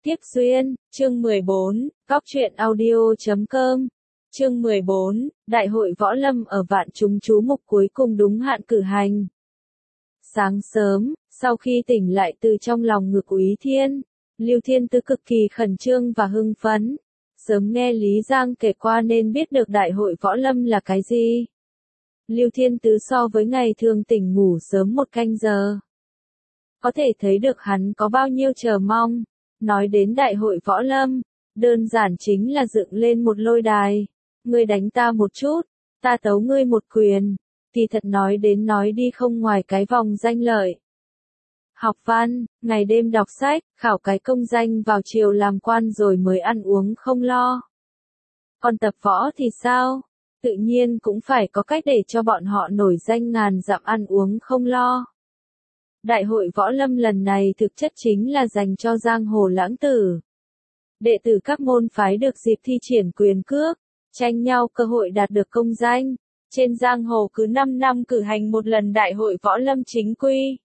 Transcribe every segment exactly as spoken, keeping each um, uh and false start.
Tiếp duyên, chương mười bốn, Cóc truyện audio chấm com. Chương mười bốn, Đại hội Võ Lâm ở Vạn Chúng Chú Mục cuối cùng đúng hạn cử hành. Sáng sớm, sau khi tỉnh lại từ trong lòng ngực Úy Thiên, Lưu Thiên Tứ cực kỳ khẩn trương và hưng phấn. Sớm nghe Lý Giang kể qua nên biết được Đại hội Võ Lâm là cái gì. Lưu Thiên Tứ so với ngày thường tỉnh ngủ sớm một canh giờ. Có thể thấy được hắn có bao nhiêu chờ mong. Nói đến Đại hội Võ Lâm, đơn giản chính là dựng lên một lôi đài. Ngươi đánh ta một chút, ta tấu ngươi một quyền. Thì thật nói đến nói đi không ngoài cái vòng danh lợi. Học văn, ngày đêm đọc sách, khảo cái công danh vào chiều làm quan rồi mới ăn uống không lo. Còn tập võ thì sao? Tự nhiên cũng phải có cách để cho bọn họ nổi danh ngàn dặm ăn uống không lo. Đại hội Võ Lâm lần này thực chất chính là dành cho giang hồ lãng tử. Đệ tử các môn phái được dịp thi triển quyền cước, tranh nhau cơ hội đạt được công danh. Trên giang hồ cứ năm năm cử hành một lần Đại hội Võ Lâm chính quy.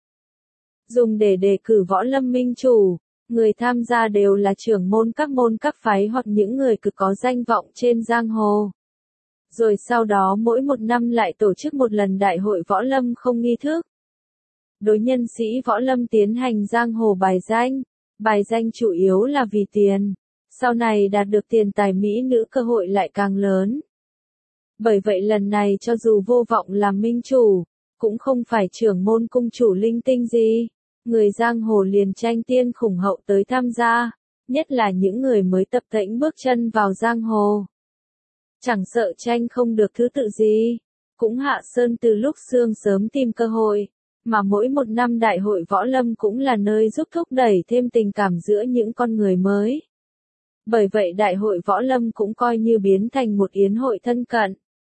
Dùng để đề cử Võ Lâm minh chủ, người tham gia đều là trưởng môn các môn các phái hoặc những người cực có danh vọng trên giang hồ. Rồi sau đó mỗi một năm lại tổ chức một lần Đại hội Võ Lâm không nghi thức. Đối nhân sĩ Võ Lâm tiến hành giang hồ bài danh, bài danh chủ yếu là vì tiền, sau này đạt được tiền tài mỹ nữ cơ hội lại càng lớn. Bởi vậy lần này cho dù vô vọng làm minh chủ, cũng không phải trưởng môn cung chủ linh tinh gì, người giang hồ liền tranh tiên khủng hậu tới tham gia, nhất là những người mới tập tễnh bước chân vào giang hồ. Chẳng sợ tranh không được thứ tự gì, cũng hạ sơn từ lúc sương sớm tìm cơ hội. Mà mỗi một năm Đại hội Võ Lâm cũng là nơi giúp thúc đẩy thêm tình cảm giữa những con người mới. Bởi vậy Đại hội Võ Lâm cũng coi như biến thành một yến hội thân cận.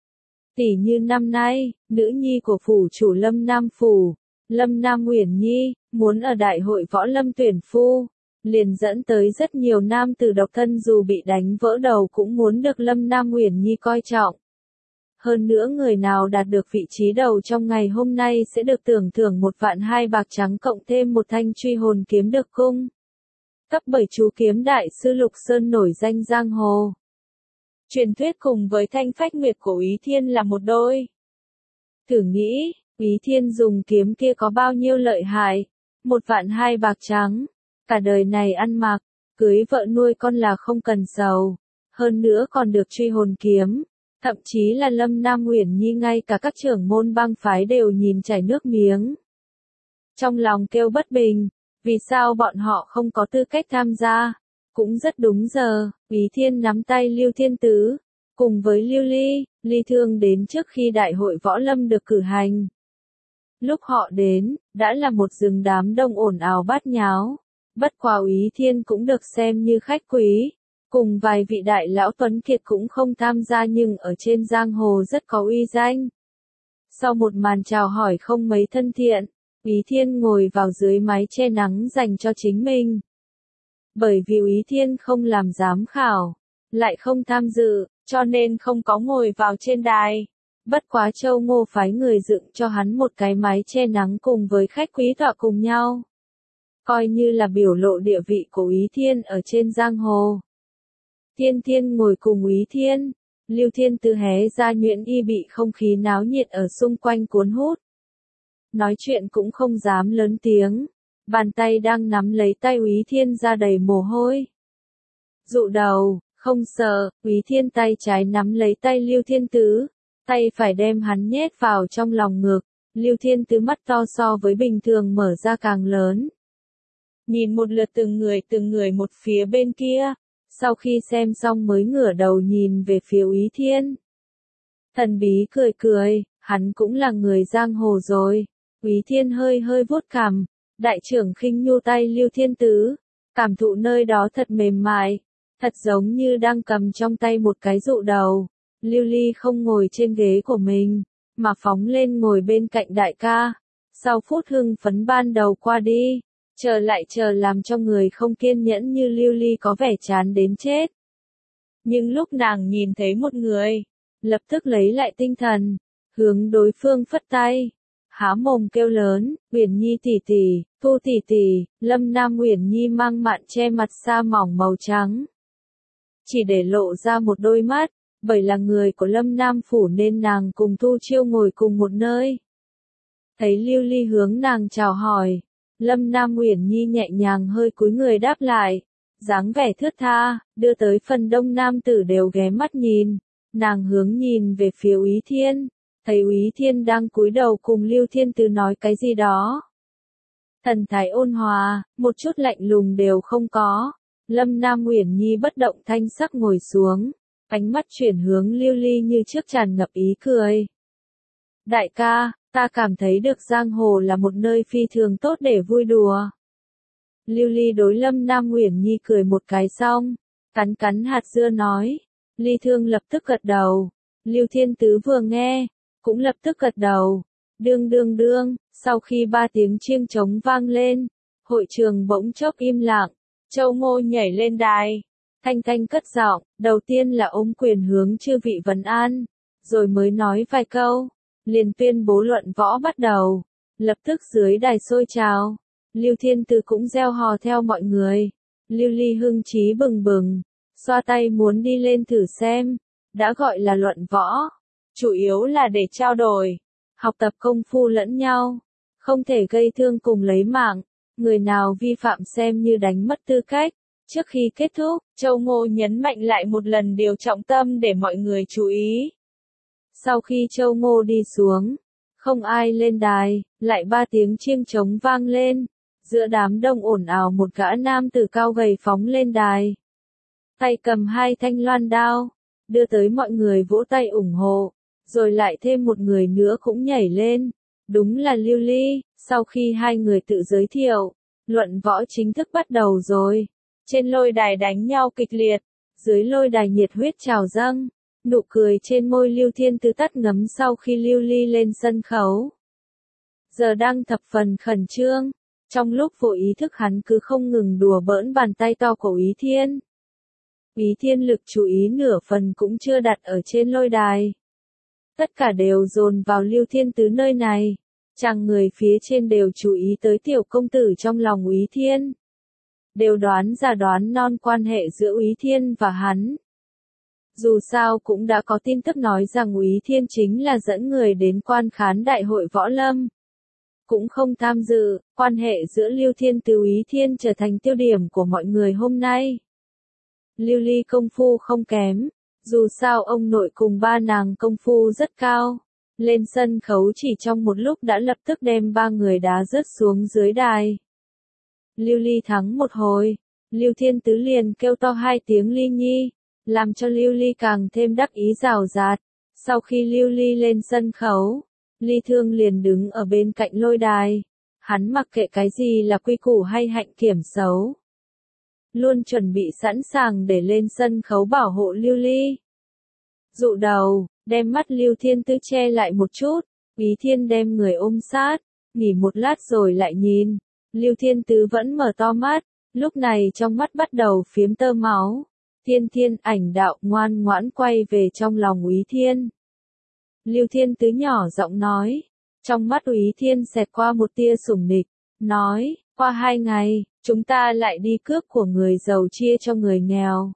Tỷ như năm nay, nữ nhi của phủ chủ Lâm Nam Phủ, Lâm Nam Uyển Nhi, muốn ở Đại hội Võ Lâm tuyển phu, liền dẫn tới rất nhiều nam tử độc thân dù bị đánh vỡ đầu cũng muốn được Lâm Nam Uyển Nhi coi trọng. Hơn nữa người nào đạt được vị trí đầu trong ngày hôm nay sẽ được tưởng thưởng một vạn hai bạc trắng cộng thêm một thanh truy hồn kiếm được cung. Cấp bảy chú kiếm đại sư Lục Sơn nổi danh giang hồ. Truyền thuyết cùng với thanh phách nguyệt của Úy Thiên là một đôi. Thử nghĩ, Úy Thiên dùng kiếm kia có bao nhiêu lợi hại, một vạn hai bạc trắng, cả đời này ăn mặc, cưới vợ nuôi con là không cần sầu, hơn nữa còn được truy hồn kiếm. Thậm chí là Lâm Nam Uyển Nhi ngay cả các trưởng môn bang phái đều nhìn chảy nước miếng. Trong lòng kêu bất bình, vì sao bọn họ không có tư cách tham gia? Cũng rất đúng giờ, Úy Thiên nắm tay Lưu Thiên Tứ, cùng với Lưu Ly, Ly Thương đến trước khi Đại hội Võ Lâm được cử hành. Lúc họ đến, đã là một rừng đám đông ồn ào bát nháo, bất quá Úy Thiên cũng được xem như khách quý. Cùng vài vị đại lão tuấn kiệt cũng không tham gia nhưng ở trên giang hồ rất có uy danh. Sau một màn chào hỏi không mấy thân thiện, Úy Thiên ngồi vào dưới mái che nắng dành cho chính mình. Bởi vì Úy Thiên không làm giám khảo, lại không tham dự, cho nên không có ngồi vào trên đài. Bất quá Châu Ngô phái người dựng cho hắn một cái mái che nắng cùng với khách quý tọa cùng nhau. Coi như là biểu lộ địa vị của Úy Thiên ở trên giang hồ. Thiên Thiên ngồi cùng Úy Thiên, Lưu Thiên Tứ hé ra nhuyễn y bị không khí náo nhiệt ở xung quanh cuốn hút. Nói chuyện cũng không dám lớn tiếng, bàn tay đang nắm lấy tay Úy Thiên ra đầy mồ hôi. Dụ đầu, không sợ, Úy Thiên tay trái nắm lấy tay Lưu Thiên Tứ, tay phải đem hắn nhét vào trong lòng ngực, Lưu Thiên Tứ mắt to so với bình thường mở ra càng lớn. Nhìn một lượt từng người từng người một phía bên kia. Sau khi xem xong mới ngửa đầu nhìn về phía Úy Thiên. Thần bí cười cười, hắn cũng là người giang hồ rồi. Úy Thiên hơi hơi vuốt cằm, đại trưởng khinh nhu tay Lưu Thiên Tứ, cảm thụ nơi đó thật mềm mại, thật giống như đang cầm trong tay một cái dụ đầu. Lưu Ly không ngồi trên ghế của mình, mà phóng lên ngồi bên cạnh đại ca. Sau phút hưng phấn ban đầu qua đi. Chờ lại chờ làm cho người không kiên nhẫn như Lưu Ly có vẻ chán đến chết. Nhưng lúc nàng nhìn thấy một người, lập tức lấy lại tinh thần, hướng đối phương phất tay. há mồm kêu lớn, Uyển Nhi tỷ tỷ, Thu tỷ tỷ. Lâm Nam Uyển Nhi mang mạn che mặt sa mỏng màu trắng, chỉ để lộ ra một đôi mắt, bởi là người của Lâm Nam phủ nên nàng cùng Thu Chiêu ngồi cùng một nơi. Thấy Lưu Ly hướng nàng chào hỏi, Lâm Nam Uyển Nhi nhẹ nhàng hơi cúi người đáp lại, dáng vẻ thướt tha, đưa tới phần đông nam tử đều ghé mắt nhìn. Nàng hướng nhìn về phía Úy Thiên, thấy Úy Thiên đang cúi đầu cùng Lưu Thiên Tứ nói cái gì đó. Thần thái ôn hòa, một chút lạnh lùng đều không có. Lâm Nam Uyển Nhi bất động thanh sắc ngồi xuống, ánh mắt chuyển hướng Lưu Ly như trước tràn ngập ý cười. Đại ca, ta cảm thấy được giang hồ là một nơi phi thường tốt để vui đùa. Lưu Ly đối Lâm Nam Uyển Nhi cười một cái xong, cắn cắn hạt dưa nói. Ly Thương lập tức gật đầu. Lưu Thiên Tứ vừa nghe, cũng lập tức gật đầu. Đương đương đương, sau khi ba tiếng chiêng trống vang lên, hội trường bỗng chốc im lặng. Châu Ngô nhảy lên đài, thanh thanh cất giọng, đầu tiên là ôm quyền hướng chư vị vấn an, rồi mới nói vài câu, liền tuyên bố luận võ bắt đầu. Lập tức dưới đài sôi trào, Lưu Thiên Tứ cũng reo hò theo mọi người. Lưu Ly hưng trí bừng bừng, xoa tay muốn đi lên thử xem, đã gọi là luận võ, chủ yếu là để trao đổi, học tập công phu lẫn nhau, không thể gây thương cùng lấy mạng, người nào vi phạm xem như đánh mất tư cách. Trước khi kết thúc, Châu Ngô nhấn mạnh lại một lần điều trọng tâm để mọi người chú ý. Sau khi Châu Ngô đi xuống, không ai lên đài, lại ba tiếng chiêng trống vang lên, giữa đám đông ồn ào một gã nam tử cao gầy phóng lên đài. Tay cầm hai thanh loan đao, đưa tới mọi người vỗ tay ủng hộ, rồi lại thêm một người nữa cũng nhảy lên, đúng là Lưu Ly. Sau khi hai người tự giới thiệu, luận võ chính thức bắt đầu rồi. Trên lôi đài đánh nhau kịch liệt, dưới lôi đài nhiệt huyết trào dâng, nụ cười trên môi Lưu Thiên Tứ tắt ngấm sau khi Lưu Ly lên sân khấu. Giờ đang thập phần khẩn trương, trong lúc vô ý thức hắn cứ không ngừng đùa bỡn bàn tay to của Úy Thiên. Úy Thiên lực chú ý nửa phần cũng chưa đặt ở trên lôi đài. Tất cả đều dồn vào Lưu Thiên Tứ nơi này. Chàng người phía trên đều chú ý tới tiểu công tử trong lòng Úy Thiên. Đều đoán ra đoán non quan hệ giữa Úy Thiên và hắn. Dù sao cũng đã có tin tức nói rằng Úy Thiên chính là dẫn người đến quan khán đại hội võ lâm. Cũng không tham dự, quan hệ giữa Lưu Thiên Tứ Úy Thiên trở thành tiêu điểm của mọi người hôm nay. Lưu Ly công phu không kém, dù sao ông nội cùng ba nàng công phu rất cao. Lên sân khấu chỉ trong một lúc đã lập tức đem ba người đá rớt xuống dưới đài. Lưu Ly thắng một hồi, Lưu Thiên Tứ liền kêu to hai tiếng Ly Nhi, làm cho Lưu Ly càng thêm đắc ý rào rạt. Sau khi Lưu Ly lên sân khấu, Ly Thương liền đứng ở bên cạnh lôi đài. Hắn mặc kệ cái gì là quy củ hay hạnh kiểm xấu, luôn chuẩn bị sẵn sàng để lên sân khấu bảo hộ Lưu Ly. Dụ đầu, đem mắt Lưu Thiên Tứ che lại một chút, Úy Thiên đem người ôm sát, nghỉ một lát rồi lại nhìn. Lưu Thiên Tứ vẫn mở to mắt, lúc này trong mắt bắt đầu phiếm tơ máu. Thiên Thiên ảnh đạo ngoan ngoãn quay về trong lòng Úy Thiên. Lưu Thiên Tứ nhỏ giọng nói, trong mắt Úy Thiên xẹt qua một tia sủng nịch, nói, qua hai ngày, chúng ta lại đi cướp của người giàu chia cho người nghèo.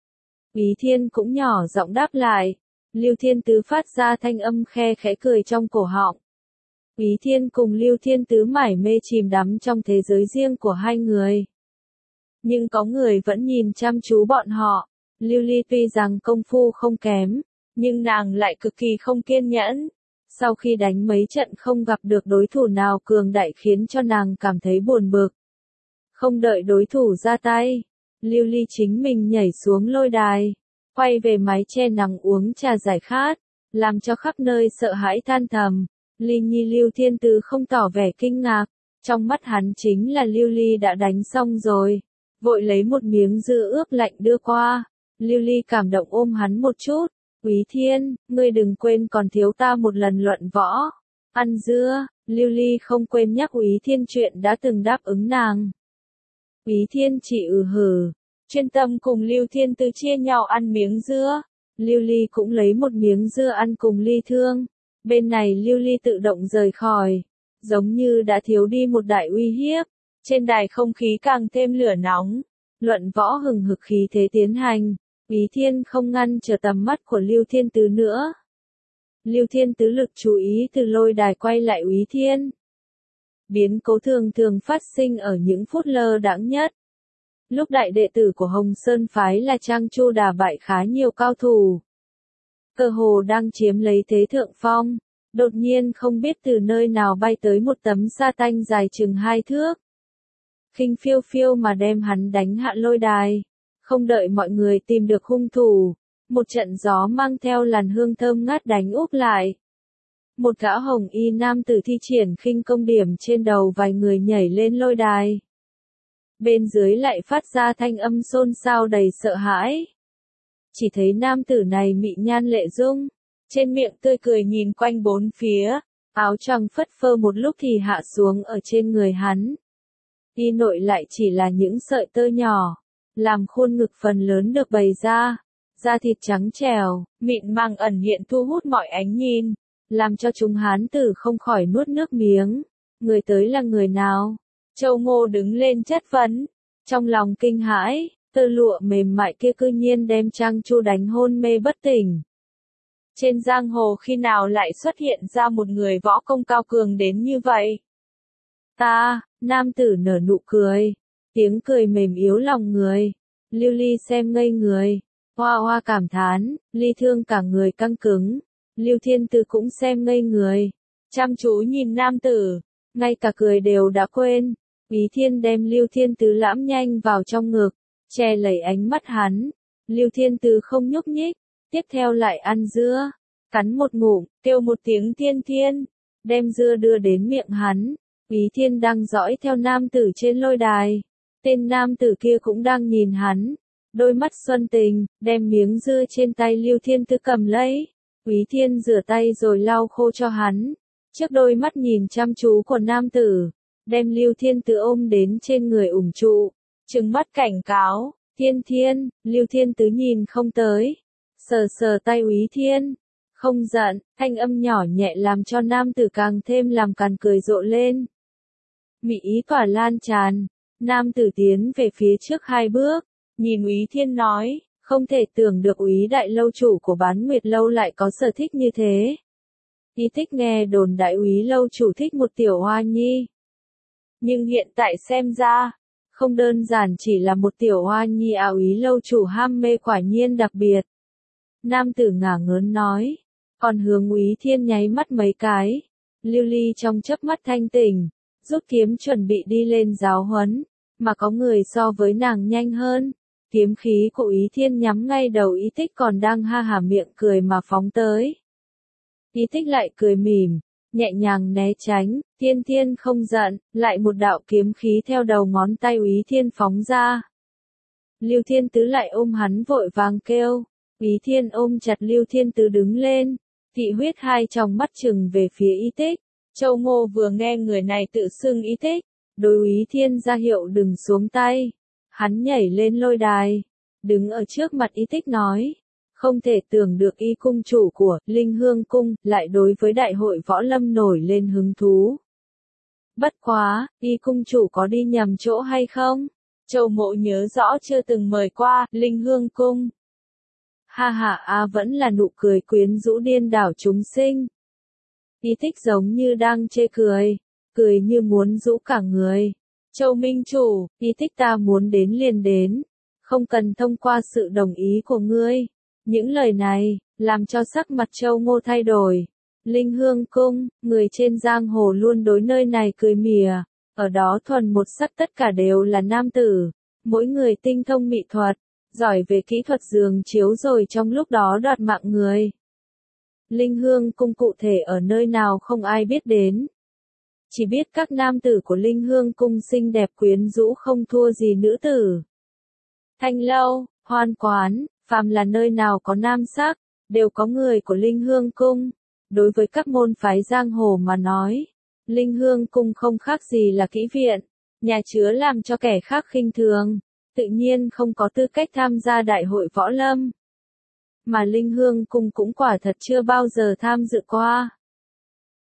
Úy Thiên cũng nhỏ giọng đáp lại. Lưu Thiên Tứ phát ra thanh âm khe khẽ cười trong cổ họng. Úy Thiên cùng Lưu Thiên Tứ mải mê chìm đắm trong thế giới riêng của hai người. Nhưng có người vẫn nhìn chăm chú bọn họ. Lưu Ly tuy rằng công phu không kém, nhưng nàng lại cực kỳ không kiên nhẫn. Sau khi đánh mấy trận không gặp được đối thủ nào cường đại khiến cho nàng cảm thấy buồn bực. Không đợi đối thủ ra tay, Lưu Ly chính mình nhảy xuống lôi đài, quay về mái che nắng uống trà giải khát, làm cho khắp nơi sợ hãi than thầm. Ly Nhi Lưu Thiên Tứ không tỏ vẻ kinh ngạc, trong mắt hắn chính là Lưu Ly đã đánh xong rồi, vội lấy một miếng dưa ướp lạnh đưa qua. Lưu Ly cảm động ôm hắn một chút, Úy Thiên, ngươi đừng quên còn thiếu ta một lần luận võ. Ăn dưa, Lưu Ly không quên nhắc Úy Thiên chuyện đã từng đáp ứng nàng. Úy Thiên chỉ ừ hử, chuyên tâm cùng Lưu Thiên Tứ chia nhau ăn miếng dưa. Lưu Ly cũng lấy một miếng dưa ăn cùng Ly Thương. Bên này Lưu Ly tự động rời khỏi, giống như đã thiếu đi một đại uy hiếp. Trên đài không khí càng thêm lửa nóng, luận võ hừng hực khí thế tiến hành. Úy Thiên không ngăn trở tầm mắt của Lưu Thiên Tứ nữa. Lưu Thiên Tứ lực chú ý từ lôi đài quay lại Úy Thiên. Biến cố thường thường phát sinh ở những phút lơ đãng nhất. Lúc đại đệ tử của Hồng Sơn phái là Trang Chu đả bại khá nhiều cao thủ. Cơ hồ đang chiếm lấy thế thượng phong, đột nhiên không biết từ nơi nào bay tới một tấm sa tanh dài chừng hai thước. Khinh phiêu phiêu mà đem hắn đánh hạ lôi đài. Không đợi mọi người tìm được hung thủ, một trận gió mang theo làn hương thơm ngát đánh úp lại. Một gã hồng y nam tử thi triển khinh công điểm trên đầu vài người nhảy lên lôi đài. Bên dưới lại phát ra thanh âm xôn xao đầy sợ hãi. Chỉ thấy nam tử này mị nhan lệ dung, trên miệng tươi cười nhìn quanh bốn phía, áo choàng phất phơ một lúc thì hạ xuống ở trên người hắn. Y nội lại chỉ là những sợi tơ nhỏ, làm khuôn ngực phần lớn được bày ra, da thịt trắng trẻo, mịn màng ẩn hiện thu hút mọi ánh nhìn, làm cho chúng hán tử không khỏi nuốt nước miếng. Người tới là người nào? Châu Ngô đứng lên chất vấn, trong lòng kinh hãi, tơ lụa mềm mại kia cư nhiên đem Trang Chu đánh hôn mê bất tỉnh. Trên giang hồ khi nào lại xuất hiện ra một người võ công cao cường đến như vậy? Ta, nam tử nở nụ cười, tiếng cười mềm yếu lòng người. Lưu Ly xem ngây người, hoa hoa cảm thán, Ly Thương cả người căng cứng. Lưu Thiên Tứ cũng xem ngây người, chăm chú nhìn nam tử, ngay cả cười đều đã quên. Úy Thiên đem Lưu Thiên Tứ lãm nhanh vào trong ngực, che lấy ánh mắt hắn. Lưu Thiên Tứ không nhúc nhích, tiếp theo lại ăn dưa, cắn một ngụm, kêu một tiếng thiên thiên, đem dưa đưa đến miệng hắn. Úy Thiên đang dõi theo nam tử trên lôi đài, tên nam tử kia cũng đang nhìn hắn, đôi mắt xuân tình, đem miếng dưa trên tay Lưu Thiên Tứ cầm lấy. Úy Thiên rửa tay rồi lau khô cho hắn, trước đôi mắt nhìn chăm chú của nam tử, đem Lưu Thiên Tứ ôm đến trên người ủng trụ, trừng mắt cảnh cáo. Thiên Thiên, Lưu Thiên Tứ nhìn không tới, sờ sờ tay Úy Thiên, không giận, thanh âm nhỏ nhẹ làm cho nam tử càng thêm làm càn cười rộ lên. Mị ý tỏa lan tràn, nam tử tiến về phía trước hai bước, nhìn Úy Thiên nói, không thể tưởng được Úy đại lâu chủ của Bán Nguyệt lâu lại có sở thích như thế. Y Tích nghe đồn đại Úy lâu chủ thích một tiểu hoa nhi. Nhưng hiện tại xem ra, không đơn giản chỉ là một tiểu hoa nhi à, Úy lâu chủ ham mê quả nhiên đặc biệt. Nam tử ngả ngớn nói, còn hướng Úy Thiên nháy mắt mấy cái. Lưu Ly trong chớp mắt thanh tỉnh, rút kiếm chuẩn bị đi lên giáo huấn, mà có người so với nàng nhanh hơn. Kiếm khí của Úy Thiên nhắm ngay đầu Y Tích còn đang ha hả miệng cười mà phóng tới. Y Tích lại cười mỉm, nhẹ nhàng né tránh. Thiên Thiên không giận, lại một đạo kiếm khí theo đầu ngón tay Úy Thiên phóng ra. Lưu Thiên Tứ lại ôm hắn vội vàng kêu. Úy Thiên ôm chặt Lưu Thiên Tứ đứng lên, thị huyết hai tròng mắt trừng về phía Y Tích. Châu Ngô vừa nghe người này tự xưng Y Tích, đối Úy Thiên ra hiệu đừng xuống tay. Hắn nhảy lên lôi đài, đứng ở trước mặt Y Tích nói, không thể tưởng được Y cung chủ của Linh Hương cung lại đối với đại hội võ lâm nổi lên hứng thú. Bất quá, Y cung chủ có đi nhầm chỗ hay không? Châu Mộ nhớ rõ chưa từng mời qua Linh Hương cung. Ha ha a vẫn là nụ cười quyến rũ điên đảo chúng sinh. Y Tích giống như đang chê cười, cười như muốn rũ cả người. Châu Minh chủ, Y Tích ta muốn đến liền đến, không cần thông qua sự đồng ý của ngươi. Những lời này, làm cho sắc mặt Châu Ngô thay đổi. Linh Hương cung, người trên giang hồ luôn đối nơi này cười mỉa, ở đó thuần một sắc tất cả đều là nam tử, mỗi người tinh thông mỹ thuật, giỏi về kỹ thuật giường chiếu rồi trong lúc đó đoạt mạng người. Linh Hương cung cụ thể ở nơi nào không ai biết đến. Chỉ biết các nam tử của Linh Hương cung xinh đẹp quyến rũ không thua gì nữ tử. Thanh lâu, hoan quán, phàm là nơi nào có nam sắc, đều có người của Linh Hương cung. Đối với các môn phái giang hồ mà nói, Linh Hương cung không khác gì là kỹ viện, nhà chứa làm cho kẻ khác khinh thường, tự nhiên không có tư cách tham gia đại hội võ lâm. Mà Linh Hương cung cũng quả thật chưa bao giờ tham dự qua.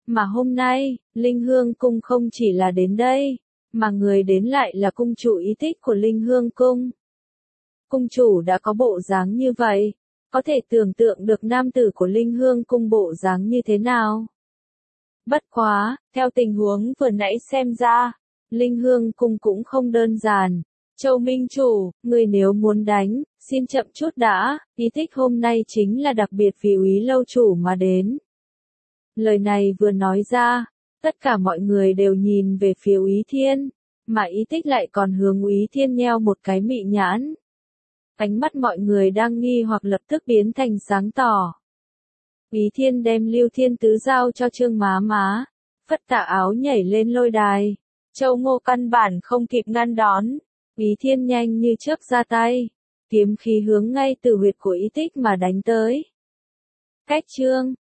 Mà hôm nay, Linh Hương Cung không chỉ là đến đây, mà người đến lại là cung chủ Ý Thích của Linh Hương Cung. Cung chủ đã có bộ dáng như vậy, có thể tưởng tượng được nam tử của Linh Hương Cung bộ dáng như thế nào. Bất quá, theo tình huống vừa nãy xem ra, Linh Hương Cung cũng không đơn giản. Châu Minh Chủ, người nếu muốn đánh, xin chậm chút đã, Ý Thích hôm nay chính là đặc biệt vì Úy lâu chủ mà đến. Lời này vừa nói ra, tất cả mọi người đều nhìn về phía Úy Thiên, mà Ý Thích lại còn hướng Úy Thiên nheo một cái mị nhãn. Ánh mắt mọi người đang nghi hoặc lập tức biến thành sáng tỏ. Úy Thiên đem Lưu Thiên Tứ giao cho Trương Má Má, phất tà áo nhảy lên lôi đài. Châu Ngô căn bản không kịp ngăn đón. Úy Thiên nhanh như chớp ra tay, kiếm khí hướng ngay từ huyệt của Ý Thích mà đánh tới. Cách chương